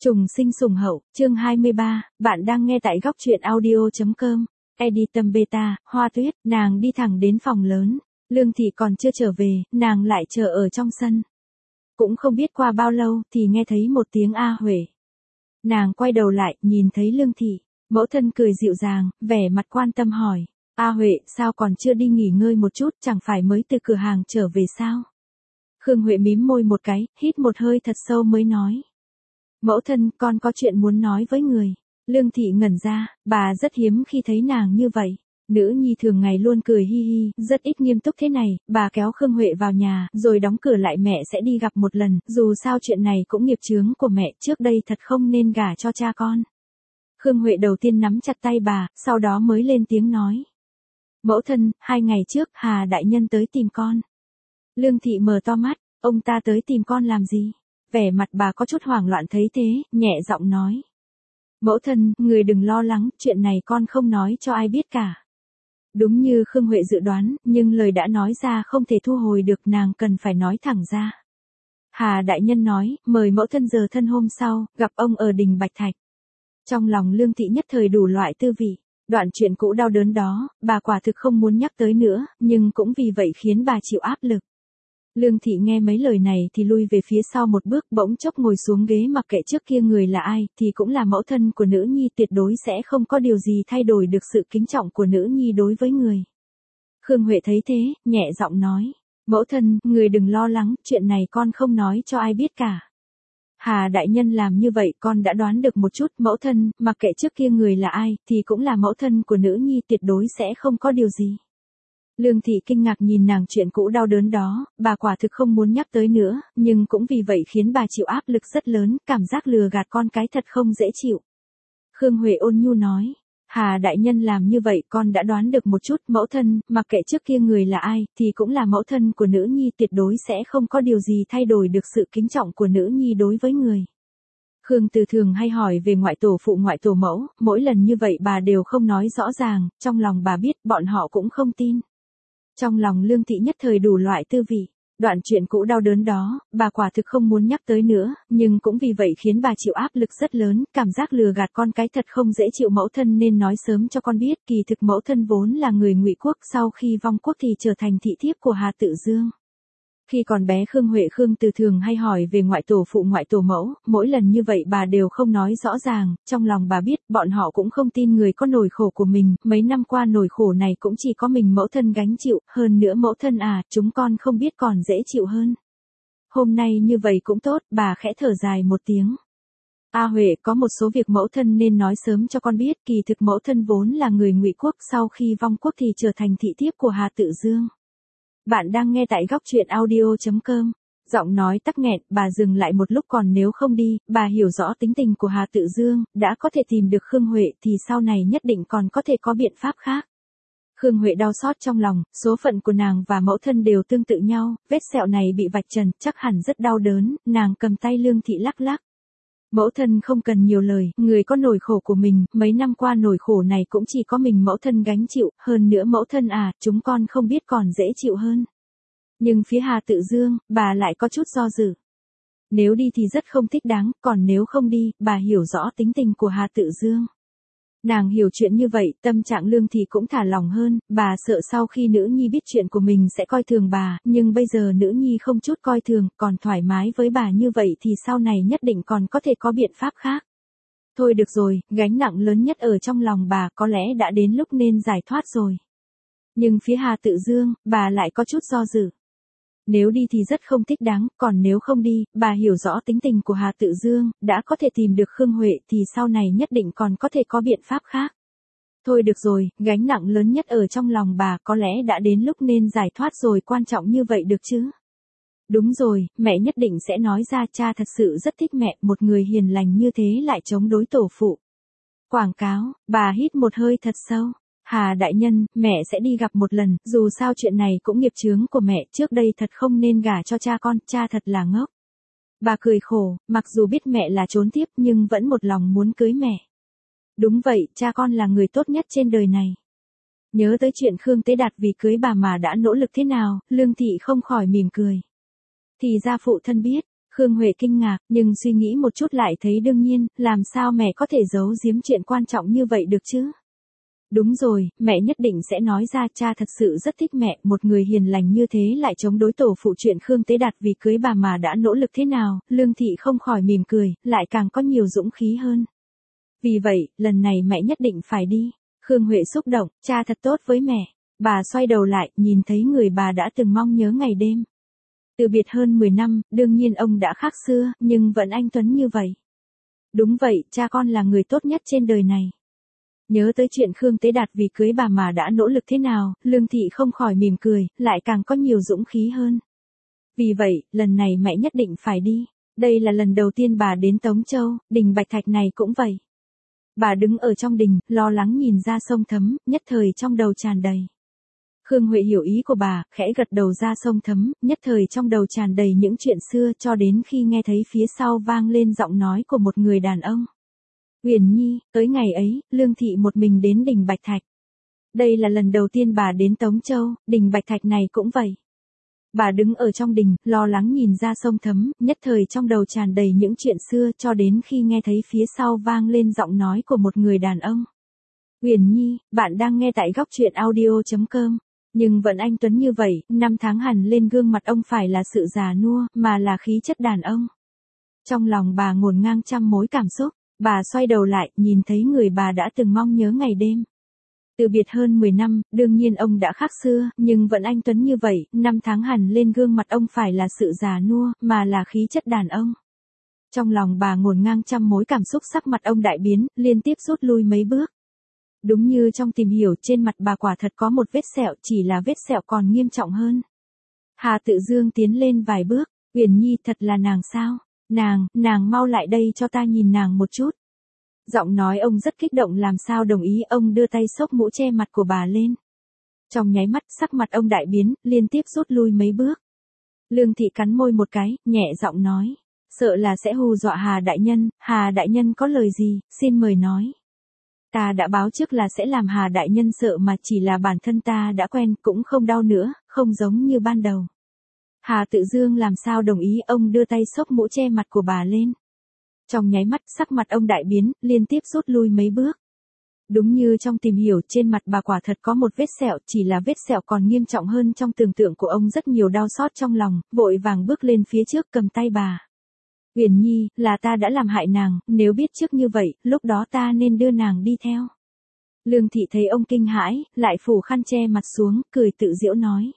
Trùng sinh sùng hậu, chương 23, bạn đang nghe tại góc truyện audio.com. Editum Beta, Hoa Tuyết, nàng đi thẳng đến phòng lớn. Lương Thị còn chưa trở về, nàng lại chờ ở trong sân. Cũng không biết qua bao lâu thì nghe thấy một tiếng A Huệ. Nàng quay đầu lại, nhìn thấy Lương Thị, mẫu thân cười dịu dàng, vẻ mặt quan tâm hỏi. A Huệ, sao còn chưa đi nghỉ ngơi một chút, chẳng phải mới từ cửa hàng trở về sao? Khương Huệ mím môi một cái, hít một hơi thật sâu mới nói. Mẫu thân, con có chuyện muốn nói với người. Lương Thị ngẩn ra, bà rất hiếm khi thấy nàng như vậy. Nữ nhi thường ngày luôn cười hi hi, rất ít nghiêm túc thế này. Bà kéo Khương Huệ vào nhà, rồi đóng cửa lại, mẹ sẽ đi gặp một lần, dù sao chuyện này cũng nghiệp chướng của mẹ, trước đây thật không nên gả cho cha con. Khương Huệ đầu tiên nắm chặt tay bà, sau đó mới lên tiếng nói. Mẫu thân, 2 ngày trước, Hà đại nhân tới tìm con. Lương Thị mở to mắt, ông ta tới tìm con làm gì? Vẻ mặt bà có chút hoảng loạn thấy thế, nhẹ giọng nói. Mẫu thân, người đừng lo lắng, chuyện này con không nói cho ai biết cả. Đúng như Khương Huệ dự đoán, nhưng lời đã nói ra không thể thu hồi được, nàng cần phải nói thẳng ra. Hà đại nhân nói, mời mẫu thân giờ thân hôm sau, gặp ông ở đình Bạch Thạch. Trong lòng Lương Thị nhất thời đủ loại tư vị. Đoạn chuyện cũ đau đớn đó, bà quả thực không muốn nhắc tới nữa, nhưng cũng vì vậy khiến bà chịu áp lực. Lương Thị nghe mấy lời này thì lui về phía sau một bước, bỗng chốc ngồi xuống ghế, mặc kệ trước kia người là ai, thì cũng là mẫu thân của nữ nhi, tuyệt đối sẽ không có điều gì thay đổi được sự kính trọng của nữ nhi đối với người. Khương Huệ thấy thế, nhẹ giọng nói, mẫu thân, người đừng lo lắng, chuyện này con không nói cho ai biết cả. Hà đại nhân làm như vậy con đã đoán được một chút, mẫu thân, mặc kệ trước kia người là ai, thì cũng là mẫu thân của nữ nhi, tuyệt đối sẽ không có điều gì. Lương Thị kinh ngạc nhìn nàng, chuyện cũ đau đớn đó, bà quả thực không muốn nhắc tới nữa, nhưng cũng vì vậy khiến bà chịu áp lực rất lớn, cảm giác lừa gạt con cái thật không dễ chịu. Khương Huệ ôn nhu nói, Hà đại nhân làm như vậy con đã đoán được một chút, mẫu thân, mặc kệ trước kia người là ai, thì cũng là mẫu thân của nữ nhi, tuyệt đối sẽ không có điều gì thay đổi được sự kính trọng của nữ nhi đối với người. Khương Từ thường hay hỏi về ngoại tổ phụ ngoại tổ mẫu, mỗi lần như vậy bà đều không nói rõ ràng, trong lòng bà biết bọn họ cũng không tin. Trong lòng Lương Thị nhất thời đủ loại tư vị. Đoạn chuyện cũ đau đớn đó, bà quả thực không muốn nhắc tới nữa, nhưng cũng vì vậy khiến bà chịu áp lực rất lớn, cảm giác lừa gạt con cái thật không dễ chịu. Mẫu thân nên nói sớm cho con biết, kỳ thực mẫu thân vốn là người Ngụy quốc, sau khi vong quốc thì trở thành thị thiếp của Hà Tự Dương. Khi còn bé Khương Huệ Khương Từ thường hay hỏi về ngoại tổ phụ ngoại tổ mẫu, mỗi lần như vậy bà đều không nói rõ ràng, trong lòng bà biết bọn họ cũng không tin người có nỗi khổ của mình, mấy năm qua nỗi khổ này cũng chỉ có mình mẫu thân gánh chịu, hơn nữa mẫu thân à, chúng con không biết còn dễ chịu hơn. Hôm nay như vậy cũng tốt, bà khẽ thở dài một tiếng. A Huệ, có một số việc mẫu thân nên nói sớm cho con biết, kỳ thực mẫu thân vốn là người Ngụy quốc, sau khi vong quốc thì trở thành thị thiếp của Hà Tự Dương. Bạn đang nghe tại góc truyện audio.com. Giọng nói tắc nghẹn, bà dừng lại một lúc, còn nếu không đi, bà hiểu rõ tính tình của Hà Tự Dương, đã có thể tìm được Khương Huệ thì sau này nhất định còn có thể có biện pháp khác. Khương Huệ đau xót trong lòng, số phận của nàng và mẫu thân đều tương tự nhau, vết sẹo này bị vạch trần, chắc hẳn rất đau đớn, nàng cầm tay Lương Thị lắc lắc. Mẫu thân không cần nhiều lời, người có nỗi khổ của mình, mấy năm qua nỗi khổ này cũng chỉ có mình mẫu thân gánh chịu, hơn nữa mẫu thân à, chúng con không biết còn dễ chịu hơn. Nhưng phía Hà Tự Dương, bà lại có chút do dự. Nếu đi thì rất không thích đáng, còn nếu không đi, bà hiểu rõ tính tình của Hà Tự Dương. Nàng hiểu chuyện như vậy, tâm trạng Lương Thị cũng thả lỏng hơn, bà sợ sau khi nữ nhi biết chuyện của mình sẽ coi thường bà, nhưng bây giờ nữ nhi không chút coi thường, còn thoải mái với bà như vậy thì sau này nhất định còn có thể có biện pháp khác. Thôi được rồi, gánh nặng lớn nhất ở trong lòng bà có lẽ đã đến lúc nên giải thoát rồi. Nhưng phía Hà Tự Dương, bà lại có chút do dự. Nếu đi thì rất không thích đáng, còn nếu không đi, bà hiểu rõ tính tình của Hà Tự Dương, đã có thể tìm được Khương Huệ thì sau này nhất định còn có thể có biện pháp khác. Thôi được rồi, gánh nặng lớn nhất ở trong lòng bà có lẽ đã đến lúc nên giải thoát rồi, quan trọng như vậy được chứ. Đúng rồi, mẹ nhất định sẽ nói ra, cha thật sự rất thích mẹ, một người hiền lành như thế lại chống đối tổ phụ. Quảng cáo, bà hít một hơi thật sâu. Hà đại nhân, mẹ sẽ đi gặp một lần, dù sao chuyện này cũng nghiệp chướng của mẹ, trước đây thật không nên gả cho cha con, cha thật là ngốc. Bà cười khổ, mặc dù biết mẹ là trốn tiếp nhưng vẫn một lòng muốn cưới mẹ. Đúng vậy, cha con là người tốt nhất trên đời này. Nhớ tới chuyện Khương Tế Đạt vì cưới bà mà đã nỗ lực thế nào, Lương Thị không khỏi mỉm cười. Thì ra phụ thân biết, Khương Huệ kinh ngạc, nhưng suy nghĩ một chút lại thấy đương nhiên, làm sao mẹ có thể giấu giếm chuyện quan trọng như vậy được chứ? Đúng rồi, mẹ nhất định sẽ nói ra, cha thật sự rất thích mẹ, một người hiền lành như thế lại chống đối tổ phụ chuyện Khương Tế Đạt vì cưới bà mà đã nỗ lực thế nào, Lương Thị không khỏi mỉm cười, lại càng có nhiều dũng khí hơn. Vì vậy, lần này mẹ nhất định phải đi. Khương Huệ xúc động, cha thật tốt với mẹ. Bà xoay đầu lại, nhìn thấy người bà đã từng mong nhớ ngày đêm. Từ biệt hơn 10 năm, đương nhiên ông đã khác xưa, nhưng vẫn anh tuấn như vậy. Đúng vậy, cha con là người tốt nhất trên đời này. Nhớ tới chuyện Khương Tế Đạt vì cưới bà mà đã nỗ lực thế nào, Lương Thị không khỏi mỉm cười, lại càng có nhiều dũng khí hơn. Vì vậy, lần này mẹ nhất định phải đi. Đây là lần đầu tiên bà đến Tống Châu, đình Bạch Thạch này cũng vậy. Bà đứng ở trong đình, lo lắng nhìn ra sông Thấm, nhất thời trong đầu tràn đầy. Khương Huệ hiểu ý của bà, khẽ gật đầu ra sông Thấm, nhất thời trong đầu tràn đầy những chuyện xưa cho đến khi nghe thấy phía sau vang lên giọng nói của một người đàn ông. Uyển Nhi, tới ngày ấy, Lương Thị một mình đến đình Bạch Thạch. Đây là lần đầu tiên bà đến Tống Châu, đình Bạch Thạch này cũng vậy. Bà đứng ở trong đình, lo lắng nhìn ra sông Thấm, nhất thời trong đầu tràn đầy những chuyện xưa cho đến khi nghe thấy phía sau vang lên giọng nói của một người đàn ông. Uyển Nhi, bạn đang nghe tại góc truyện audio.com. Nhưng vẫn anh tuấn như vậy, năm tháng hằn lên gương mặt ông phải là sự già nua, mà là khí chất đàn ông. Trong lòng bà ngổn ngang trăm mối cảm xúc, bà xoay đầu lại, nhìn thấy người bà đã từng mong nhớ ngày đêm. Từ biệt hơn 10 năm, đương nhiên ông đã khác xưa, nhưng vẫn anh tuấn như vậy, năm tháng hằn lên gương mặt ông phải là sự già nua, mà là khí chất đàn ông. Trong lòng bà ngổn ngang trăm mối cảm xúc, sắc mặt ông đại biến, liên tiếp rút lui mấy bước. Đúng như trong tìm hiểu, trên mặt bà quả thật có một vết sẹo, chỉ là vết sẹo còn nghiêm trọng hơn. Hà Tự Dương tiến lên vài bước, Uyển Nhi thật là nàng sao? Nàng mau lại đây cho ta nhìn nàng một chút. Giọng nói ông rất kích động, làm sao đồng ý, ông đưa tay xốc mũ che mặt của bà lên. Trong nháy mắt, sắc mặt ông đại biến, liên tiếp rút lui mấy bước. Lương Thị cắn môi một cái, nhẹ giọng nói, sợ là sẽ hù dọa Hà đại nhân có lời gì, xin mời nói. Ta đã báo trước là sẽ làm Hà đại nhân sợ mà, chỉ là bản thân ta đã quen, cũng không đau nữa, không giống như ban đầu. Hà Tự Dương làm sao đồng ý, ông đưa tay xốc mũ che mặt của bà lên. Trong nháy mắt, sắc mặt ông đại biến, liên tiếp rút lui mấy bước. Đúng như trong tìm hiểu, trên mặt bà quả thật có một vết sẹo, chỉ là vết sẹo còn nghiêm trọng hơn trong tưởng tượng của ông, rất nhiều đau xót trong lòng, vội vàng bước lên phía trước cầm tay bà. Uyển Nhi, là ta đã làm hại nàng, nếu biết trước như vậy, lúc đó ta nên đưa nàng đi theo. Lương Thị thấy ông kinh hãi, lại phủ khăn che mặt xuống, cười tự giễu nói.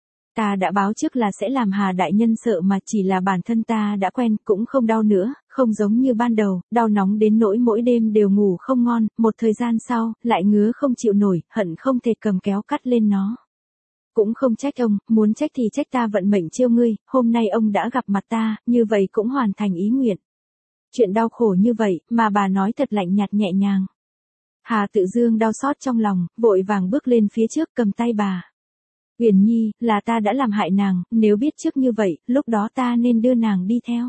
Ta đã báo trước là sẽ làm Hà đại nhân sợ mà, chỉ là bản thân ta đã quen, cũng không đau nữa, không giống như ban đầu, đau nóng đến nỗi mỗi đêm đều ngủ không ngon, một thời gian sau, lại ngứa không chịu nổi, hận không thể cầm kéo cắt lên nó. Cũng không trách ông, muốn trách thì trách ta vận mệnh trêu ngươi, hôm nay ông đã gặp mặt ta, như vậy cũng hoàn thành ý nguyện. Chuyện đau khổ như vậy, mà bà nói thật lạnh nhạt nhẹ nhàng. Hà Tự Dương đau xót trong lòng, vội vàng bước lên phía trước cầm tay bà. Uyển Nhi, là ta đã làm hại nàng, nếu biết trước như vậy, lúc đó ta nên đưa nàng đi theo.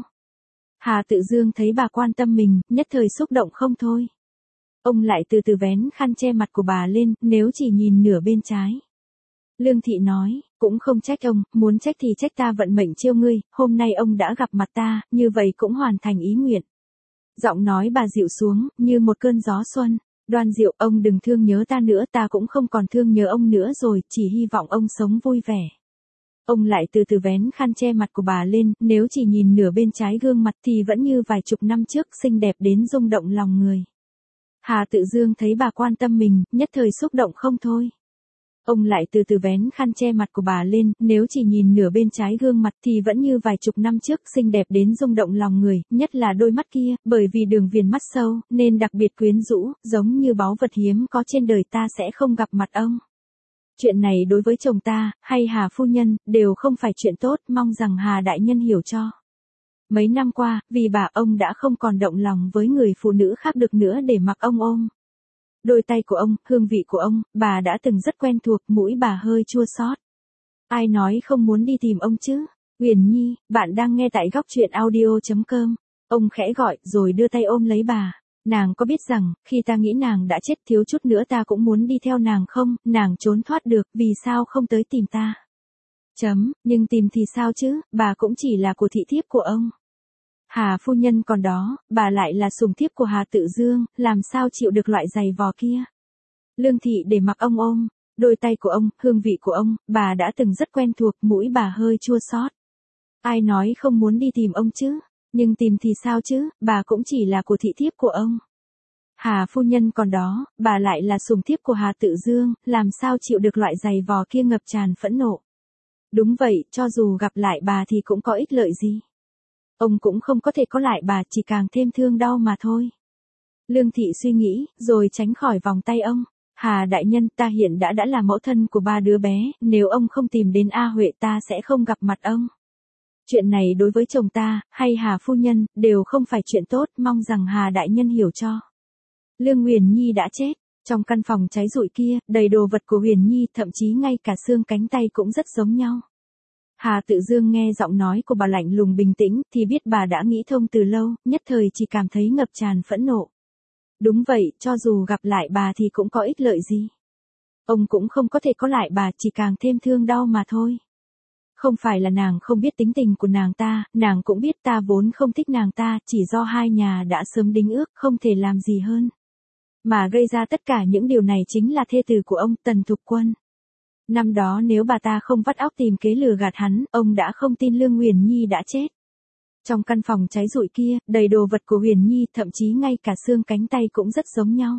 Hà Tự Dương thấy bà quan tâm mình, nhất thời xúc động không thôi. Ông lại từ từ vén khăn che mặt của bà lên, nếu chỉ nhìn nửa bên trái. Lương Thị nói, cũng không trách ông, muốn trách thì trách ta vận mệnh trêu ngươi, hôm nay ông đã gặp mặt ta, như vậy cũng hoàn thành ý nguyện. Giọng nói bà dịu xuống, như một cơn gió xuân. Đoan Diệu, ông đừng thương nhớ ta nữa, ta cũng không còn thương nhớ ông nữa rồi, chỉ hy vọng ông sống vui vẻ. Ông lại từ từ vén khăn che mặt của bà lên, nếu chỉ nhìn nửa bên trái gương mặt thì vẫn như vài chục năm trước, xinh đẹp đến rung động lòng người. Hà Tự Dương thấy bà quan tâm mình, nhất thời xúc động không thôi. Ông lại từ từ vén khăn che mặt của bà lên, nếu chỉ nhìn nửa bên trái gương mặt thì vẫn như vài chục năm trước, xinh đẹp đến rung động lòng người, nhất là đôi mắt kia, bởi vì đường viền mắt sâu, nên đặc biệt quyến rũ, giống như báu vật hiếm có trên đời, ta sẽ không gặp mặt ông. Chuyện này đối với chồng ta, hay Hà phu nhân, đều không phải chuyện tốt, mong rằng Hà đại nhân hiểu cho. Mấy năm qua, vì bà, ông đã không còn động lòng với người phụ nữ khác được nữa để mặc ông ôm. Đôi tay của ông, hương vị của ông, bà đã từng rất quen thuộc, mũi bà hơi chua xót. Ai nói không muốn đi tìm ông chứ? Uyển Nhi, bạn đang nghe tại góc truyện audio.com. Ông khẽ gọi, rồi đưa tay ôm lấy bà. Nàng có biết rằng, khi ta nghĩ nàng đã chết, thiếu chút nữa ta cũng muốn đi theo nàng không, nàng trốn thoát được, vì sao không tới tìm ta? Nhưng tìm thì sao chứ, bà cũng chỉ là của thị thiếp của ông. Hà phu nhân còn đó, bà lại là sủng thiếp của Hà Tự Dương, làm sao chịu được loại giày vò kia. Lương Thị để mặc ông ôm, đôi tay của ông, hương vị của ông, bà đã từng rất quen thuộc, mũi bà hơi chua xót. Ai nói không muốn đi tìm ông chứ, nhưng tìm thì sao chứ, bà cũng chỉ là của thị thiếp của ông. Hà phu nhân còn đó, bà lại là sủng thiếp của Hà Tự Dương, làm sao chịu được loại giày vò kia ngập tràn phẫn nộ. Đúng vậy, cho dù gặp lại bà thì cũng có ích lợi gì. Ông cũng không có thể có lại bà, chỉ càng thêm thương đau mà thôi. Lương Thị suy nghĩ, rồi tránh khỏi vòng tay ông. Hà đại nhân, ta hiện đã là mẫu thân của 3 đứa bé, nếu ông không tìm đến A Huệ ta sẽ không gặp mặt ông. Chuyện này đối với chồng ta, hay Hà phu nhân, đều không phải chuyện tốt, mong rằng Hà đại nhân hiểu cho. Lương Huyền Nhi đã chết, trong căn phòng cháy rụi kia, đầy đồ vật của Huyền Nhi, thậm chí ngay cả xương cánh tay cũng rất giống nhau. Hà Tự Dương nghe giọng nói của bà lạnh lùng bình tĩnh, thì biết bà đã nghĩ thông từ lâu, nhất thời chỉ cảm thấy ngập tràn phẫn nộ. Đúng vậy, cho dù gặp lại bà thì cũng có ích lợi gì. Ông cũng không có thể có lại bà, chỉ càng thêm thương đau mà thôi. Không phải là nàng không biết tính tình của nàng cũng biết ta vốn không thích nàng ta, chỉ do hai nhà đã sớm đính ước, không thể làm gì hơn. Mà gây ra tất cả những điều này chính là thê tử của ông, Tần Thục Quân. Năm đó nếu bà ta không vắt óc tìm kế lừa gạt hắn, ông đã không tin Lương Huyền Nhi đã chết. Trong căn phòng cháy rụi kia, đầy đồ vật của Huyền Nhi, thậm chí ngay cả xương cánh tay cũng rất giống nhau.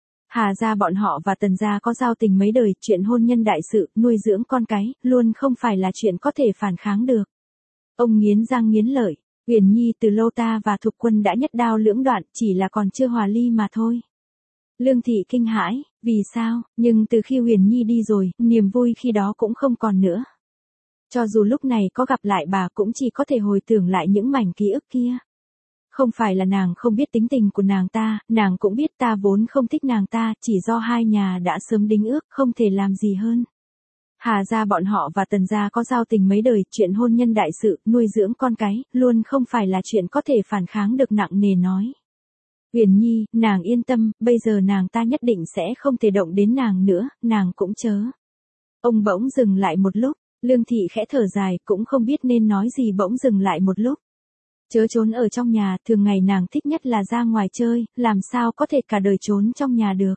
Hà gia bọn họ và Tần gia có giao tình mấy đời, chuyện hôn nhân đại sự, nuôi dưỡng con cái, luôn không phải là chuyện có thể phản kháng được. Ông nghiến răng nghiến lợi, Huyền Nhi từ lâu ta và Thục Quân đã nhất đao lưỡng đoạn, chỉ là còn chưa hòa ly mà thôi. Lương Thị kinh hãi, vì sao, nhưng từ khi Huyền Nhi đi rồi, niềm vui khi đó cũng không còn nữa. Cho dù lúc này có gặp lại bà cũng chỉ có thể hồi tưởng lại những mảnh ký ức kia. Không phải là nàng không biết tính tình của nàng cũng biết ta vốn không thích nàng ta, chỉ do hai nhà đã sớm đính ước, không thể làm gì hơn. Hà gia bọn họ và Tần gia có giao tình mấy đời, chuyện hôn nhân đại sự, nuôi dưỡng con cái, luôn không phải là chuyện có thể phản kháng được, nặng nề nói. Huyền Nhi, nàng yên tâm, bây giờ nàng ta nhất định sẽ không thể động đến nàng nữa, nàng cũng chớ. Ông bỗng dừng lại một lúc, Lương Thị khẽ thở dài, cũng không biết nên nói gì, bỗng dừng lại một lúc. Chớ trốn ở trong nhà, thường ngày nàng thích nhất là ra ngoài chơi, làm sao có thể cả đời trốn trong nhà được.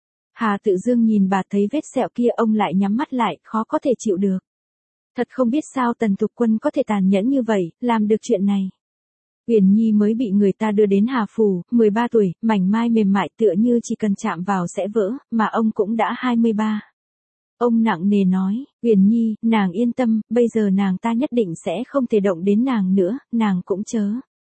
Hà Tự Dương nhìn bà thấy vết sẹo kia, ông lại nhắm mắt lại, khó có thể chịu được. Thật không biết sao Tần Thục Quân có thể tàn nhẫn như vậy, làm được chuyện này. Huyền Nhi mới bị người ta đưa đến Hà Phủ, 13 tuổi, mảnh mai mềm mại tựa như chỉ cần chạm vào sẽ vỡ, mà ông cũng đã 23. Ông nặng nề nói, Huyền Nhi, nàng yên tâm, bây giờ nàng ta nhất định sẽ không thể động đến nàng nữa, nàng cũng chớ.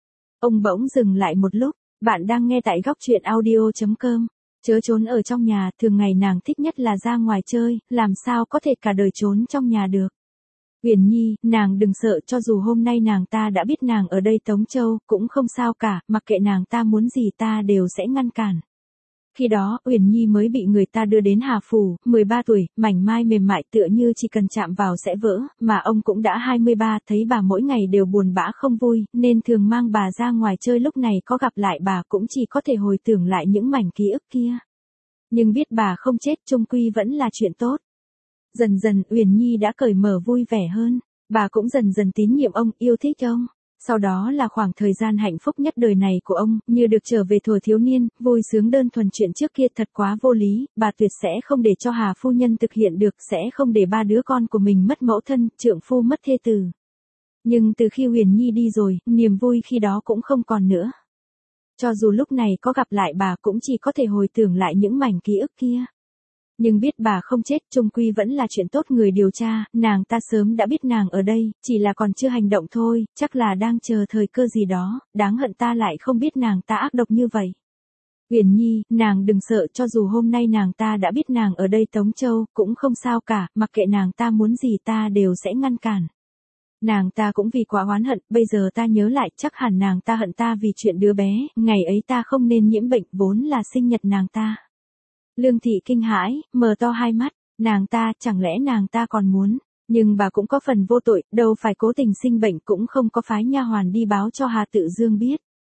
Ông bỗng dừng lại một lúc, bạn đang nghe tại góc truyện audio.com. Chớ trốn ở trong nhà, thường ngày nàng thích nhất là ra ngoài chơi, làm sao có thể cả đời trốn trong nhà được. Huyền Nhi, nàng đừng sợ, cho dù hôm nay nàng ta đã biết nàng ở đây Tống Châu, cũng không sao cả, mặc kệ nàng ta muốn gì ta đều sẽ ngăn cản. Khi đó, Huyền Nhi mới bị người ta đưa đến Hà Phủ, 13 tuổi, mảnh mai mềm mại tựa như chỉ cần chạm vào sẽ vỡ, mà ông cũng đã 23, thấy bà mỗi ngày đều buồn bã không vui, nên thường mang bà ra ngoài chơi, lúc này có gặp lại bà cũng chỉ có thể hồi tưởng lại những mảnh ký ức kia. Nhưng biết bà không chết chung quy vẫn là chuyện tốt. Dần dần, Huyền Nhi đã cởi mở vui vẻ hơn, bà cũng dần dần tín nhiệm ông, yêu thích ông. Sau đó là khoảng thời gian hạnh phúc nhất đời này của ông, như được trở về thuở thiếu niên, vui sướng đơn thuần. Chuyện trước kia thật quá vô lý, bà tuyệt sẽ không để cho Hà phu nhân thực hiện được, sẽ không để 3 đứa con của mình mất mẫu thân, trượng phu mất thê tử. Nhưng từ khi Huyền Nhi đi rồi, niềm vui khi đó cũng không còn nữa. Cho dù lúc này có gặp lại bà cũng chỉ có thể hồi tưởng lại những mảnh ký ức kia. Nhưng biết bà không chết chung quy vẫn là chuyện tốt. Người điều tra, nàng ta sớm đã biết nàng ở đây, chỉ là còn chưa hành động thôi, chắc là đang chờ thời cơ gì đó, đáng hận ta lại không biết nàng ta ác độc như vậy. Huyền Nhi, nàng đừng sợ, cho dù hôm nay nàng ta đã biết nàng ở đây Tống Châu, cũng không sao cả, mặc kệ nàng ta muốn gì ta đều sẽ ngăn cản. Nàng ta cũng vì quá oán hận, bây giờ ta nhớ lại chắc hẳn nàng ta hận ta vì chuyện đứa bé, ngày ấy ta không nên nhiễm bệnh, vốn là sinh nhật nàng ta. Lương Thị kinh hãi, mở to hai mắt, nàng ta, chẳng lẽ nàng ta còn muốn, nhưng bà cũng có phần vô tội, đâu phải cố tình sinh bệnh, cũng không có phái nha hoàn đi báo cho Hà Tự Dương biết.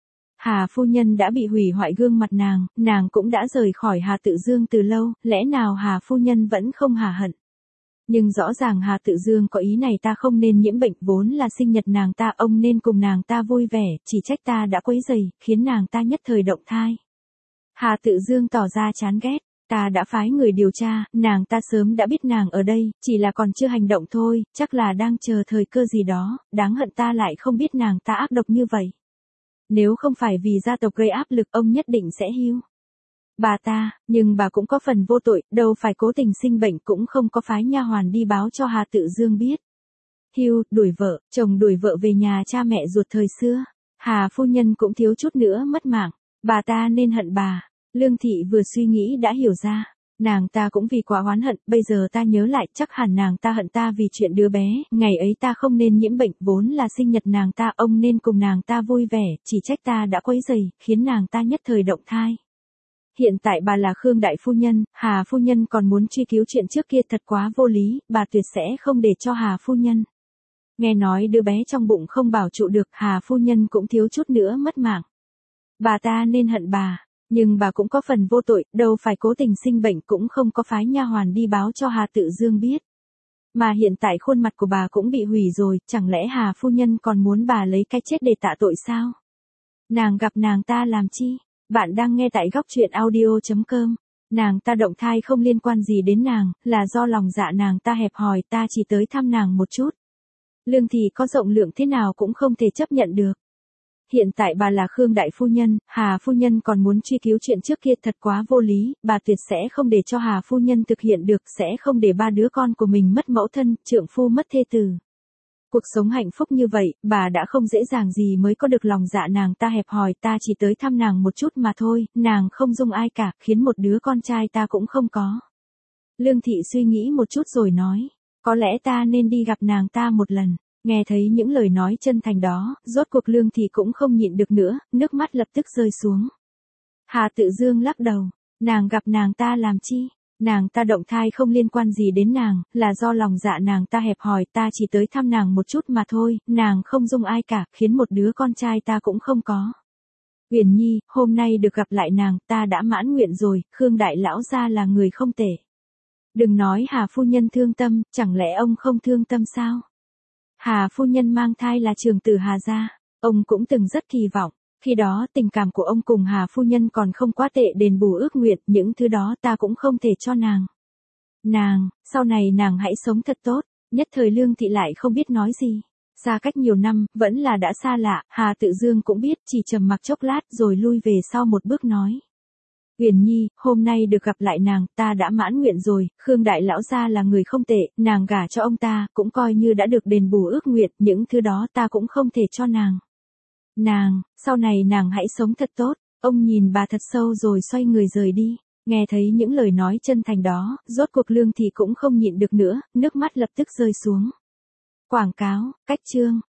Hà phu nhân đã bị hủy hoại gương mặt nàng cũng đã rời khỏi Hà Tự Dương từ lâu, lẽ nào Hà phu nhân vẫn không hả hận. Nhưng rõ ràng Hà Tự Dương có ý này, ta không nên nhiễm bệnh, vốn là sinh nhật nàng ta, ông nên cùng nàng ta vui vẻ, chỉ trách ta đã quấy rầy, khiến nàng ta nhất thời động thai. Hà Tự Dương tỏ ra chán ghét, ta đã phái người điều tra, nàng ta sớm đã biết nàng ở đây, chỉ là còn chưa hành động thôi, chắc là đang chờ thời cơ gì đó, đáng hận ta lại không biết nàng ta ác độc như vậy. Nếu không phải vì gia tộc gây áp lực, ông nhất định sẽ hưu bà ta, nhưng bà cũng có phần vô tội, đâu phải cố tình sinh bệnh, cũng không có phái nha hoàn đi báo cho Hà Tự Dương biết. Hưu, đuổi vợ, chồng đuổi vợ về nhà cha mẹ ruột thời xưa. Hà phu nhân cũng thiếu chút nữa mất mạng, bà ta nên hận bà. Lương Thị vừa suy nghĩ đã hiểu ra, nàng ta cũng vì quá oán hận, bây giờ ta nhớ lại chắc hẳn nàng ta hận ta vì chuyện đứa bé, ngày ấy ta không nên nhiễm bệnh, vốn là sinh nhật nàng ta, ông nên cùng nàng ta vui vẻ, chỉ trách ta đã quấy rầy, khiến nàng ta nhất thời động thai. Hiện tại bà là Khương đại phu nhân, Hà phu nhân còn muốn truy cứu chuyện trước kia thật quá vô lý, bà tuyệt sẽ không để cho Hà phu nhân. Nghe nói đứa bé trong bụng không bảo trụ được, Hà phu nhân cũng thiếu chút nữa mất mạng. Bà ta nên hận bà, nhưng bà cũng có phần vô tội, đâu phải cố tình sinh bệnh, cũng không có phái nha hoàn đi báo cho Hà Tự Dương biết. Mà hiện tại khuôn mặt của bà cũng bị hủy rồi, chẳng lẽ Hà phu nhân còn muốn bà lấy cái chết để tạ tội sao? Nàng gặp nàng ta làm chi? Bạn đang nghe tại góc truyện audio.com. Nàng ta động thai không liên quan gì đến nàng, là do lòng dạ nàng ta hẹp hòi, ta chỉ tới thăm nàng một chút. Lương Thị có rộng lượng thế nào cũng không thể chấp nhận được. Hiện tại bà là Khương đại phu nhân, Hà phu nhân còn muốn truy cứu chuyện trước kia thật quá vô lý, bà tuyệt sẽ không để cho Hà phu nhân thực hiện được, sẽ không để ba đứa con của mình mất mẫu thân, trượng phu mất thê tử. Cuộc sống hạnh phúc như vậy, bà đã không dễ dàng gì mới có được lòng dạ nàng ta hẹp hòi, ta chỉ tới thăm nàng một chút mà thôi, nàng không dung ai cả, khiến một đứa con trai ta cũng không có. Lương Thị suy nghĩ một chút rồi nói, có lẽ ta nên đi gặp nàng ta một lần. Nghe thấy những lời nói chân thành đó, rốt cuộc Lương Thị cũng không nhịn được nữa, nước mắt lập tức rơi xuống. Hà Tự Dương lắc đầu, nàng gặp nàng ta làm chi? Nàng ta động thai không liên quan gì đến nàng, là do lòng dạ nàng ta hẹp hòi, ta chỉ tới thăm nàng một chút mà thôi, nàng không dung ai cả, khiến một đứa con trai ta cũng không có. Uyển Nhi, hôm nay được gặp lại nàng, ta đã mãn nguyện rồi, Khương đại lão gia là người không tệ. Đừng nói Hà phu nhân thương tâm, chẳng lẽ ông không thương tâm sao? Hà phu nhân mang thai là trưởng tử Hà gia, ông cũng từng rất kỳ vọng. Khi đó tình cảm của ông cùng Hà phu nhân còn không quá tệ, đền bù ước nguyện, những thứ đó ta cũng không thể cho nàng. Nàng, sau này nàng hãy sống thật tốt. Nhất thời Lương Thị lại không biết nói gì. Xa cách nhiều năm, vẫn là đã xa lạ, Hà Tự Dương cũng biết, chỉ trầm mặc chốc lát rồi lui về sau một bước nói. Uyển Nhi, hôm nay được gặp lại nàng, ta đã mãn nguyện rồi, Khương đại lão gia là người không tệ, nàng gả cho ông ta, cũng coi như đã được đền bù ước nguyện, những thứ đó ta cũng không thể cho nàng. Nàng, sau này nàng hãy sống thật tốt. Ông nhìn bà thật sâu rồi xoay người rời đi. Nghe thấy những lời nói chân thành đó, rốt cuộc Lương Thị cũng không nhịn được nữa, nước mắt lập tức rơi xuống. Quảng cáo, cách chương.